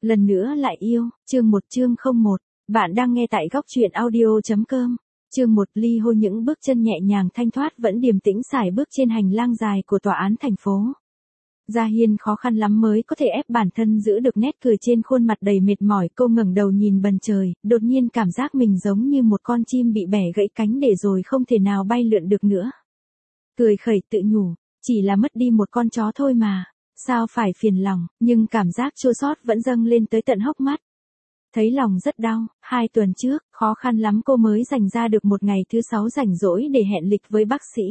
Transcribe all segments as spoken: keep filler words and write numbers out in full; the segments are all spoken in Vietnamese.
Lần nữa lại yêu, chương một chương không một. Bạn đang nghe tại góc truyện audio.com. Chương một ly hôn. Những bước chân nhẹ nhàng thanh thoát vẫn điềm tĩnh sải bước trên hành lang dài của tòa án thành phố. Gia Hiên khó khăn lắm mới có thể ép bản thân giữ được nét cười trên khuôn mặt đầy mệt mỏi. Cô ngẩng đầu nhìn bầu trời, đột nhiên cảm giác mình giống như một con chim bị bẻ gãy cánh để rồi không thể nào bay lượn được nữa. Cười khẩy tự nhủ, chỉ là mất đi một con chó thôi mà, sao phải phiền lòng, nhưng cảm giác chua xót vẫn dâng lên tới tận hốc mắt. Thấy lòng rất đau, hai tuần trước, khó khăn lắm cô mới dành ra được một ngày thứ sáu rảnh rỗi để hẹn lịch với bác sĩ.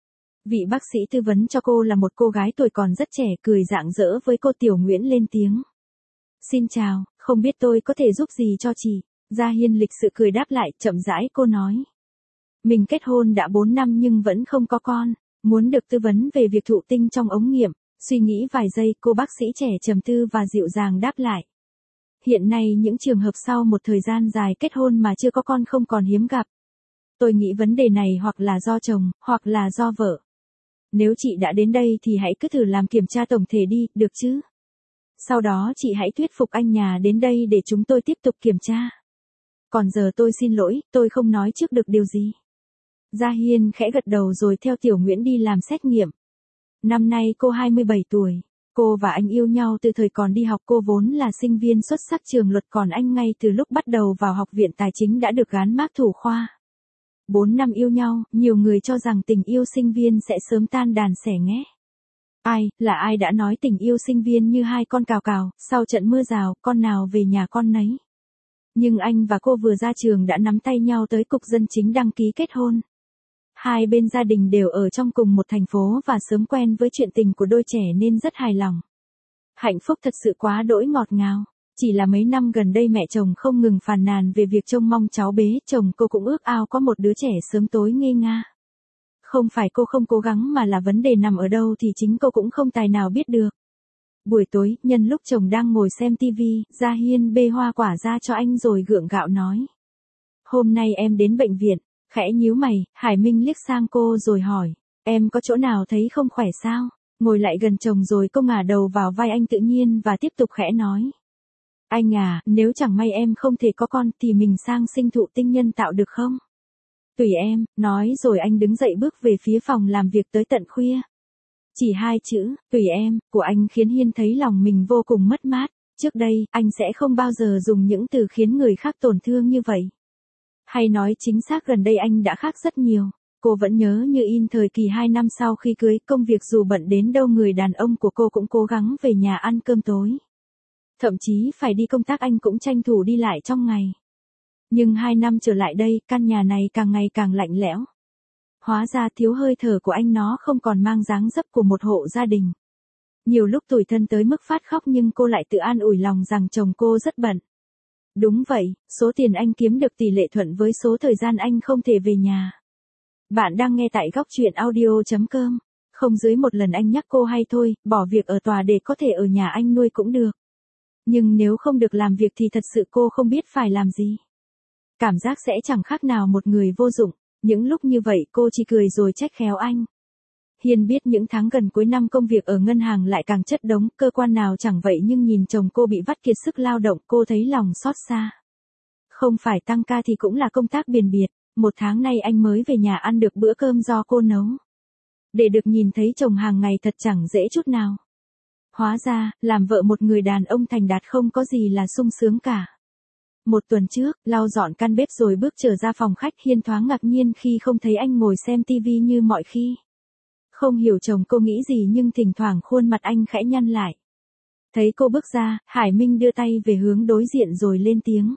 Vị bác sĩ tư vấn cho cô là một cô gái tuổi còn rất trẻ, cười rạng rỡ với cô. Tiểu Nguyễn lên tiếng. Xin chào, không biết tôi có thể giúp gì cho chị? Gia Hiên lịch sự cười đáp lại, chậm rãi cô nói. Mình kết hôn đã bốn năm nhưng vẫn không có con, muốn được tư vấn về việc thụ tinh trong ống nghiệm. Suy nghĩ vài giây, cô bác sĩ trẻ trầm tư và dịu dàng đáp lại. Hiện nay những trường hợp sau một thời gian dài kết hôn mà chưa có con không còn hiếm gặp. Tôi nghĩ vấn đề này hoặc là do chồng, hoặc là do vợ. Nếu chị đã đến đây thì hãy cứ thử làm kiểm tra tổng thể đi, được chứ? Sau đó chị hãy thuyết phục anh nhà đến đây để chúng tôi tiếp tục kiểm tra. Còn giờ tôi xin lỗi, tôi không nói trước được điều gì. Gia Hiên khẽ gật đầu rồi theo Tiểu Nguyễn đi làm xét nghiệm. Năm nay cô hai mươi bảy tuổi. Cô và anh yêu nhau từ thời còn đi học. Cô vốn là sinh viên xuất sắc trường luật, còn anh ngay từ lúc bắt đầu vào học viện tài chính đã được gán mác thủ khoa. Bốn năm yêu nhau, nhiều người cho rằng tình yêu sinh viên sẽ sớm tan đàn xẻ nghé. Ai, là ai đã nói tình yêu sinh viên như hai con cào cào, sau trận mưa rào, con nào về nhà con nấy. Nhưng anh và cô vừa ra trường đã nắm tay nhau tới cục dân chính đăng ký kết hôn. Hai bên gia đình đều ở trong cùng một thành phố và sớm quen với chuyện tình của đôi trẻ nên rất hài lòng. Hạnh phúc thật sự quá đỗi ngọt ngào. Chỉ là mấy năm gần đây mẹ chồng không ngừng phàn nàn về việc trông mong cháu bế, chồng cô cũng ước ao có một đứa trẻ sớm tối ngây nga. Không phải cô không cố gắng mà là vấn đề nằm ở đâu thì chính cô cũng không tài nào biết được. Buổi tối, nhân lúc chồng đang ngồi xem tivi, Gia Hiên bê hoa quả ra cho anh rồi gượng gạo nói. Hôm nay em đến bệnh viện. Khẽ nhíu mày, Hải Minh liếc sang cô rồi hỏi. Em có chỗ nào thấy không khỏe sao? Ngồi lại gần chồng rồi cô ngả đầu vào vai anh tự nhiên và tiếp tục khẽ nói. Anh à, nếu chẳng may em không thể có con thì mình sang sinh thụ tinh nhân tạo được không? Tùy em, nói rồi anh đứng dậy bước về phía phòng làm việc tới tận khuya. Chỉ hai chữ, tùy em, của anh khiến Hiên thấy lòng mình vô cùng mất mát. Trước đây, anh sẽ không bao giờ dùng những từ khiến người khác tổn thương như vậy. Hay nói chính xác gần đây anh đã khác rất nhiều. Cô vẫn nhớ như in thời kỳ hai năm sau khi cưới, công việc dù bận đến đâu người đàn ông của cô cũng cố gắng về nhà ăn cơm tối. Thậm chí phải đi công tác anh cũng tranh thủ đi lại trong ngày. Nhưng hai năm trở lại đây, căn nhà này càng ngày càng lạnh lẽo. Hóa ra thiếu hơi thở của anh nó không còn mang dáng dấp của một hộ gia đình. Nhiều lúc tủi thân tới mức phát khóc nhưng cô lại tự an ủi lòng rằng chồng cô rất bận. Đúng vậy, số tiền anh kiếm được tỷ lệ thuận với số thời gian anh không thể về nhà. Bạn đang nghe tại góc truyện audio.com. Không dưới một lần anh nhắc cô hay thôi, bỏ việc ở tòa để có thể ở nhà anh nuôi cũng được. Nhưng nếu không được làm việc thì thật sự cô không biết phải làm gì. Cảm giác sẽ chẳng khác nào một người vô dụng. Những lúc như vậy cô chỉ cười rồi trách khéo anh. Hiền biết những tháng gần cuối năm công việc ở ngân hàng lại càng chất đống, cơ quan nào chẳng vậy nhưng nhìn chồng cô bị vắt kiệt sức lao động, cô thấy lòng xót xa. Không phải tăng ca thì cũng là công tác biền biệt, một tháng nay anh mới về nhà ăn được bữa cơm do cô nấu. Để được nhìn thấy chồng hàng ngày thật chẳng dễ chút nào. Hóa ra, làm vợ một người đàn ông thành đạt không có gì là sung sướng cả. Một tuần trước, lau dọn căn bếp rồi bước trở ra phòng khách, Hiên thoáng ngạc nhiên khi không thấy anh ngồi xem tivi như mọi khi. Không hiểu chồng cô nghĩ gì nhưng thỉnh thoảng khuôn mặt anh khẽ nhăn lại. Thấy cô bước ra, Hải Minh đưa tay về hướng đối diện rồi lên tiếng.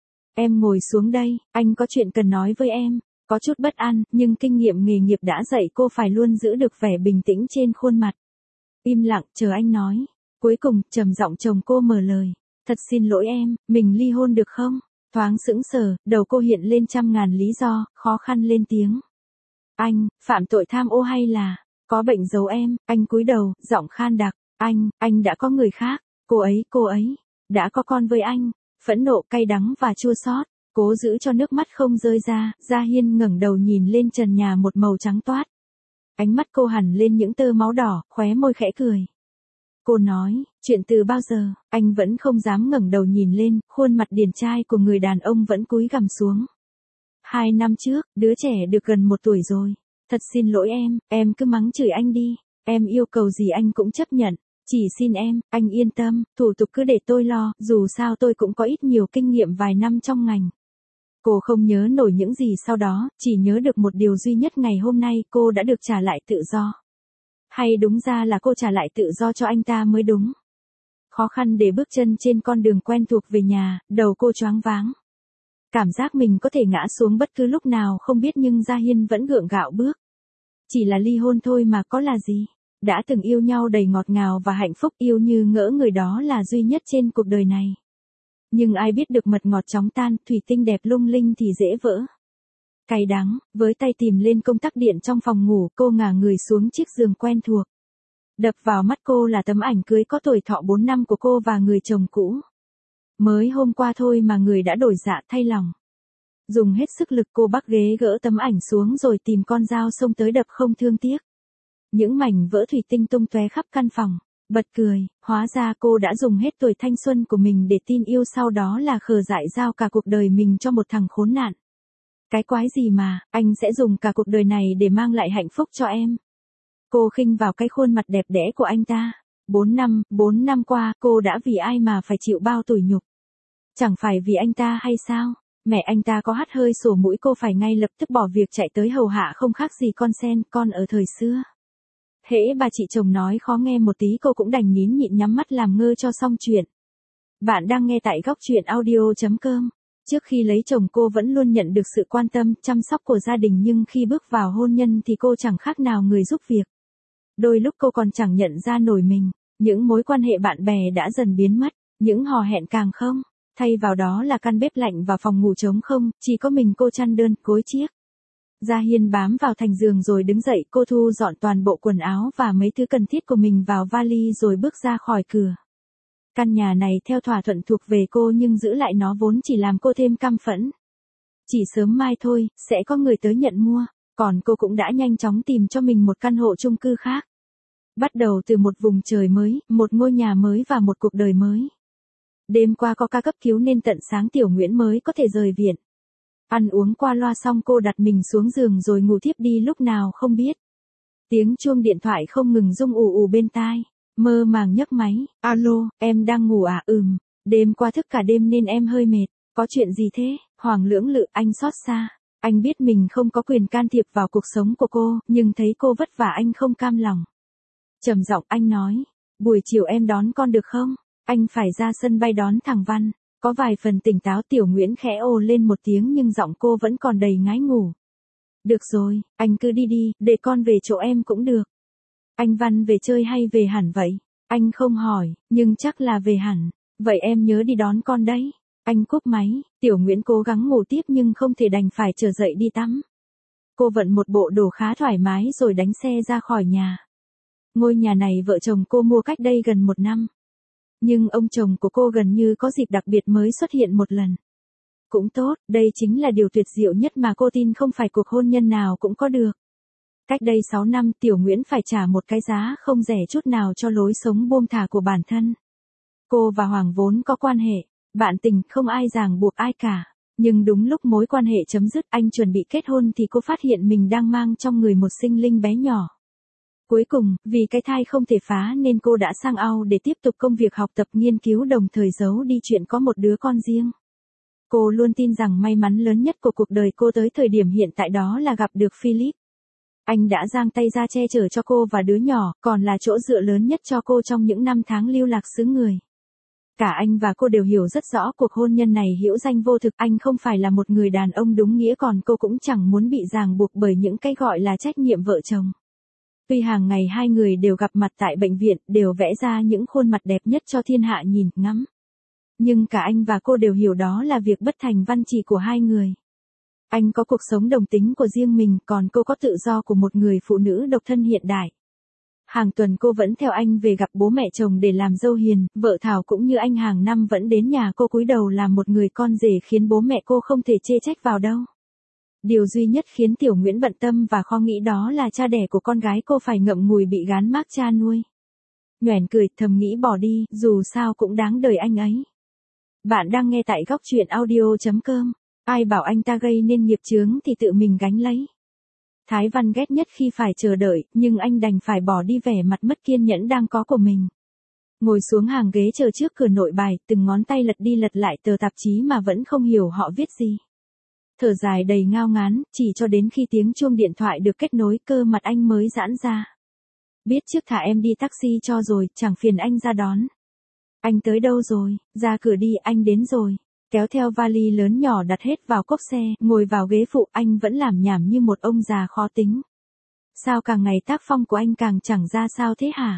Em ngồi xuống đây, anh có chuyện cần nói với em. Có chút bất an, nhưng kinh nghiệm nghề nghiệp đã dạy cô phải luôn giữ được vẻ bình tĩnh trên khuôn mặt. Im lặng, chờ anh nói. Cuối cùng, trầm giọng chồng cô mở lời. Thật xin lỗi em, mình ly hôn được không? Thoáng sững sờ, đầu cô hiện lên trăm ngàn lý do, khó khăn lên tiếng. Anh, phạm tội tham ô hay là... Có bệnh giấu em, anh cúi đầu, giọng khan đặc. Anh, anh đã có người khác. Cô ấy, cô ấy, đã có con với anh. Phẫn nộ, cay đắng và chua xót. Cố giữ cho nước mắt không rơi ra, Gia Hiên ngẩng đầu nhìn lên trần nhà một màu trắng toát. Ánh mắt cô hằn lên những tơ máu đỏ, khóe môi khẽ cười. Cô nói, chuyện từ bao giờ, anh vẫn không dám ngẩng đầu nhìn lên, khuôn mặt điển trai của người đàn ông vẫn cúi gằm xuống. Hai năm trước, đứa trẻ được gần một tuổi rồi. Thật xin lỗi em, em cứ mắng chửi anh đi. Em yêu cầu gì anh cũng chấp nhận. Chỉ xin em, anh yên tâm, thủ tục cứ để tôi lo, dù sao tôi cũng có ít nhiều kinh nghiệm vài năm trong ngành. Cô không nhớ nổi những gì sau đó, chỉ nhớ được một điều duy nhất ngày hôm nay cô đã được trả lại tự do. Hay đúng ra là cô trả lại tự do cho anh ta mới đúng. Khó khăn để bước chân trên con đường quen thuộc về nhà, đầu cô choáng váng. Cảm giác mình có thể ngã xuống bất cứ lúc nào không biết nhưng Gia Hiên vẫn gượng gạo bước. Chỉ là ly hôn thôi mà có là gì. Đã từng yêu nhau đầy ngọt ngào và hạnh phúc, yêu như ngỡ người đó là duy nhất trên cuộc đời này. Nhưng ai biết được mật ngọt chóng tan, thủy tinh đẹp lung linh thì dễ vỡ. Cay đắng, với tay tìm lên công tắc điện trong phòng ngủ, cô ngả người xuống chiếc giường quen thuộc. Đập vào mắt cô là tấm ảnh cưới có tuổi thọ bốn năm của cô và người chồng cũ. Mới hôm qua thôi mà người đã đổi dạ thay lòng. Dùng hết sức lực cô bắc ghế gỡ tấm ảnh xuống rồi tìm con dao xông tới đập không thương tiếc. Những mảnh vỡ thủy tinh tung tóe khắp căn phòng. Bật cười, hóa ra cô đã dùng hết tuổi thanh xuân của mình để tin yêu, sau đó là khờ dại giao cả cuộc đời mình cho một thằng khốn nạn. Cái quái gì mà, anh sẽ dùng cả cuộc đời này để mang lại hạnh phúc cho em. Cô khinh vào cái khuôn mặt đẹp đẽ của anh ta. Bốn năm, bốn năm qua, cô đã vì ai mà phải chịu bao tủi nhục. Chẳng phải vì anh ta hay sao? Mẹ anh ta có hắt hơi sổ mũi cô phải ngay lập tức bỏ việc chạy tới hầu hạ, không khác gì con sen con ở thời xưa. Hễ bà chị chồng nói khó nghe một tí cô cũng đành nín nhịn nhắm mắt làm ngơ cho xong chuyện. Bạn đang nghe tại góc truyện audio chấm com. Trước khi lấy chồng cô vẫn luôn nhận được sự quan tâm, chăm sóc của gia đình, nhưng khi bước vào hôn nhân thì cô chẳng khác nào người giúp việc. Đôi lúc cô còn chẳng nhận ra nổi mình, những mối quan hệ bạn bè đã dần biến mất, những hò hẹn càng không, thay vào đó là căn bếp lạnh và phòng ngủ trống không, chỉ có mình cô chăn đơn, gối chiếc. Gia Hiên bám vào thành giường rồi đứng dậy, cô thu dọn toàn bộ quần áo và mấy thứ cần thiết của mình vào vali rồi bước ra khỏi cửa. Căn nhà này theo thỏa thuận thuộc về cô nhưng giữ lại nó vốn chỉ làm cô thêm căm phẫn. Chỉ sớm mai thôi, sẽ có người tới nhận mua, còn cô cũng đã nhanh chóng tìm cho mình một căn hộ chung cư khác. Bắt đầu từ một vùng trời mới, một ngôi nhà mới và một cuộc đời mới. Đêm qua có ca cấp cứu nên tận sáng Tiểu Nguyễn mới có thể rời viện. Ăn uống qua loa xong cô đặt mình xuống giường rồi ngủ thiếp đi lúc nào không biết. Tiếng chuông điện thoại không ngừng rung ù ù bên tai. Mơ màng nhấc máy, alo, em đang ngủ à? Ừm, đêm qua thức cả đêm nên em hơi mệt. Có chuyện gì thế? Hoàng lưỡng lự, anh xót xa. Anh biết mình không có quyền can thiệp vào cuộc sống của cô, nhưng thấy cô vất vả anh không cam lòng. Trầm giọng anh nói, buổi chiều em đón con được không? Anh phải ra sân bay đón thằng Văn. Có vài phần tỉnh táo, Tiểu Nguyễn khẽ ồ lên một tiếng nhưng giọng cô vẫn còn đầy ngái ngủ. Được rồi, anh cứ đi đi, để con về chỗ em cũng được. Anh Văn về chơi hay về hẳn vậy? Anh không hỏi, nhưng chắc là về hẳn. Vậy em nhớ đi đón con đấy. Anh cúp máy, Tiểu Nguyễn cố gắng ngủ tiếp nhưng không thể, đành phải trở dậy đi tắm. Cô vận một bộ đồ khá thoải mái rồi đánh xe ra khỏi nhà. Ngôi nhà này vợ chồng cô mua cách đây gần một năm. Nhưng ông chồng của cô gần như có dịp đặc biệt mới xuất hiện một lần. Cũng tốt, đây chính là điều tuyệt diệu nhất mà cô tin không phải cuộc hôn nhân nào cũng có được. Cách đây sáu năm Tiểu Nguyễn phải trả một cái giá không rẻ chút nào cho lối sống buông thả của bản thân. Cô và Hoàng vốn có quan hệ, bạn tình, không ai ràng buộc ai cả. Nhưng đúng lúc mối quan hệ chấm dứt, anh chuẩn bị kết hôn thì cô phát hiện mình đang mang trong người một sinh linh bé nhỏ. Cuối cùng, vì cái thai không thể phá nên cô đã sang Âu để tiếp tục công việc học tập nghiên cứu, đồng thời giấu đi chuyện có một đứa con riêng. Cô luôn tin rằng may mắn lớn nhất của cuộc đời cô tới thời điểm hiện tại đó là gặp được Philip. Anh đã giang tay ra che chở cho cô và đứa nhỏ, còn là chỗ dựa lớn nhất cho cô trong những năm tháng lưu lạc xứ người. Cả anh và cô đều hiểu rất rõ cuộc hôn nhân này hữu danh vô thực, anh không phải là một người đàn ông đúng nghĩa, còn cô cũng chẳng muốn bị ràng buộc bởi những cái gọi là trách nhiệm vợ chồng. Tuy hàng ngày hai người đều gặp mặt tại bệnh viện, đều vẽ ra những khuôn mặt đẹp nhất cho thiên hạ nhìn, ngắm. Nhưng cả anh và cô đều hiểu đó là việc bất thành văn chỉ của hai người. Anh có cuộc sống đồng tính của riêng mình, còn cô có tự do của một người phụ nữ độc thân hiện đại. Hàng tuần cô vẫn theo anh về gặp bố mẹ chồng để làm dâu hiền, vợ Thảo cũng như anh hàng năm vẫn đến nhà cô cúi đầu làm một người con rể khiến bố mẹ cô không thể chê trách vào đâu. Điều duy nhất khiến Tiểu Nguyễn bận tâm và khó nghĩ đó là cha đẻ của con gái cô phải ngậm ngùi bị gán mác cha nuôi. Nhoẻn cười thầm nghĩ bỏ đi, dù sao cũng đáng đời anh ấy. Bạn đang nghe tại góc chuyện audio.com. Ai bảo anh ta gây nên nghiệp chướng thì tự mình gánh lấy. Thái Văn ghét nhất khi phải chờ đợi, nhưng anh đành phải bỏ đi vẻ mặt mất kiên nhẫn đang có của mình. Ngồi xuống hàng ghế chờ trước cửa nội bài, từng ngón tay lật đi lật lại tờ tạp chí mà vẫn không hiểu họ viết gì. Thở dài đầy ngao ngán, chỉ cho đến khi tiếng chuông điện thoại được kết nối cơ mặt anh mới giãn ra. Biết trước thả em đi taxi cho rồi, chẳng phiền anh ra đón. Anh tới đâu rồi, ra cửa đi, anh đến rồi. Kéo theo vali lớn nhỏ đặt hết vào cốp xe, ngồi vào ghế phụ, anh vẫn làm nhảm như một ông già khó tính. Sao càng ngày tác phong của anh càng chẳng ra sao thế hả?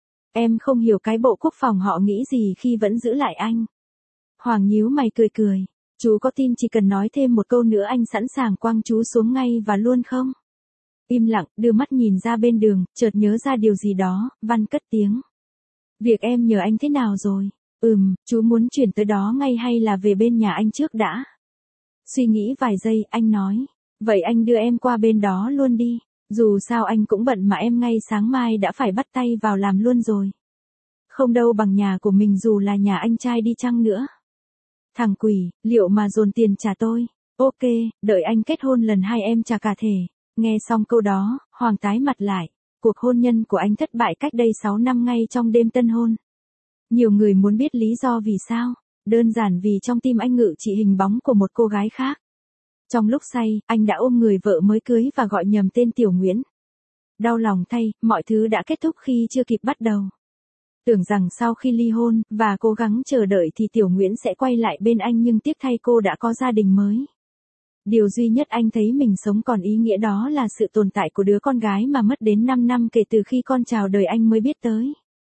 Em không hiểu cái bộ quốc phòng họ nghĩ gì khi vẫn giữ lại anh. Hoàng nhíu mày cười cười. Chú có tin chỉ cần nói thêm một câu nữa anh sẵn sàng quăng chú xuống ngay và luôn không? Im lặng, đưa mắt nhìn ra bên đường, chợt nhớ ra điều gì đó, Văn cất tiếng. Việc em nhờ anh thế nào rồi? Ừm, chú muốn chuyển tới đó ngay hay là về bên nhà anh trước đã? Suy nghĩ vài giây, anh nói. Vậy anh đưa em qua bên đó luôn đi. Dù sao anh cũng bận mà em ngay sáng mai đã phải bắt tay vào làm luôn rồi. Không đâu bằng nhà của mình dù là nhà anh trai đi chăng nữa. Thằng quỷ, liệu mà dồn tiền trả tôi? Ok, đợi anh kết hôn lần hai em trả cả thể. Nghe xong câu đó, Hoàng tái mặt lại. Cuộc hôn nhân của anh thất bại cách đây sáu năm ngay trong đêm tân hôn. Nhiều người muốn biết lý do vì sao. Đơn giản vì trong tim anh ngự trị hình bóng của một cô gái khác. Trong lúc say, anh đã ôm người vợ mới cưới và gọi nhầm tên Tiểu Nguyễn. Đau lòng thay, mọi thứ đã kết thúc khi chưa kịp bắt đầu. Tưởng rằng sau khi ly hôn, và cố gắng chờ đợi thì Tiểu Nguyễn sẽ quay lại bên anh nhưng tiếc thay cô đã có gia đình mới. Điều duy nhất anh thấy mình sống còn ý nghĩa đó là sự tồn tại của đứa con gái mà mất đến năm năm kể từ khi con chào đời anh mới biết tới.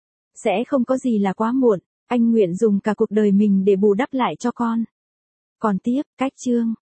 Sẽ không có gì là quá muộn, anh nguyện dùng cả cuộc đời mình để bù đắp lại cho con. Còn tiếp, cách chương.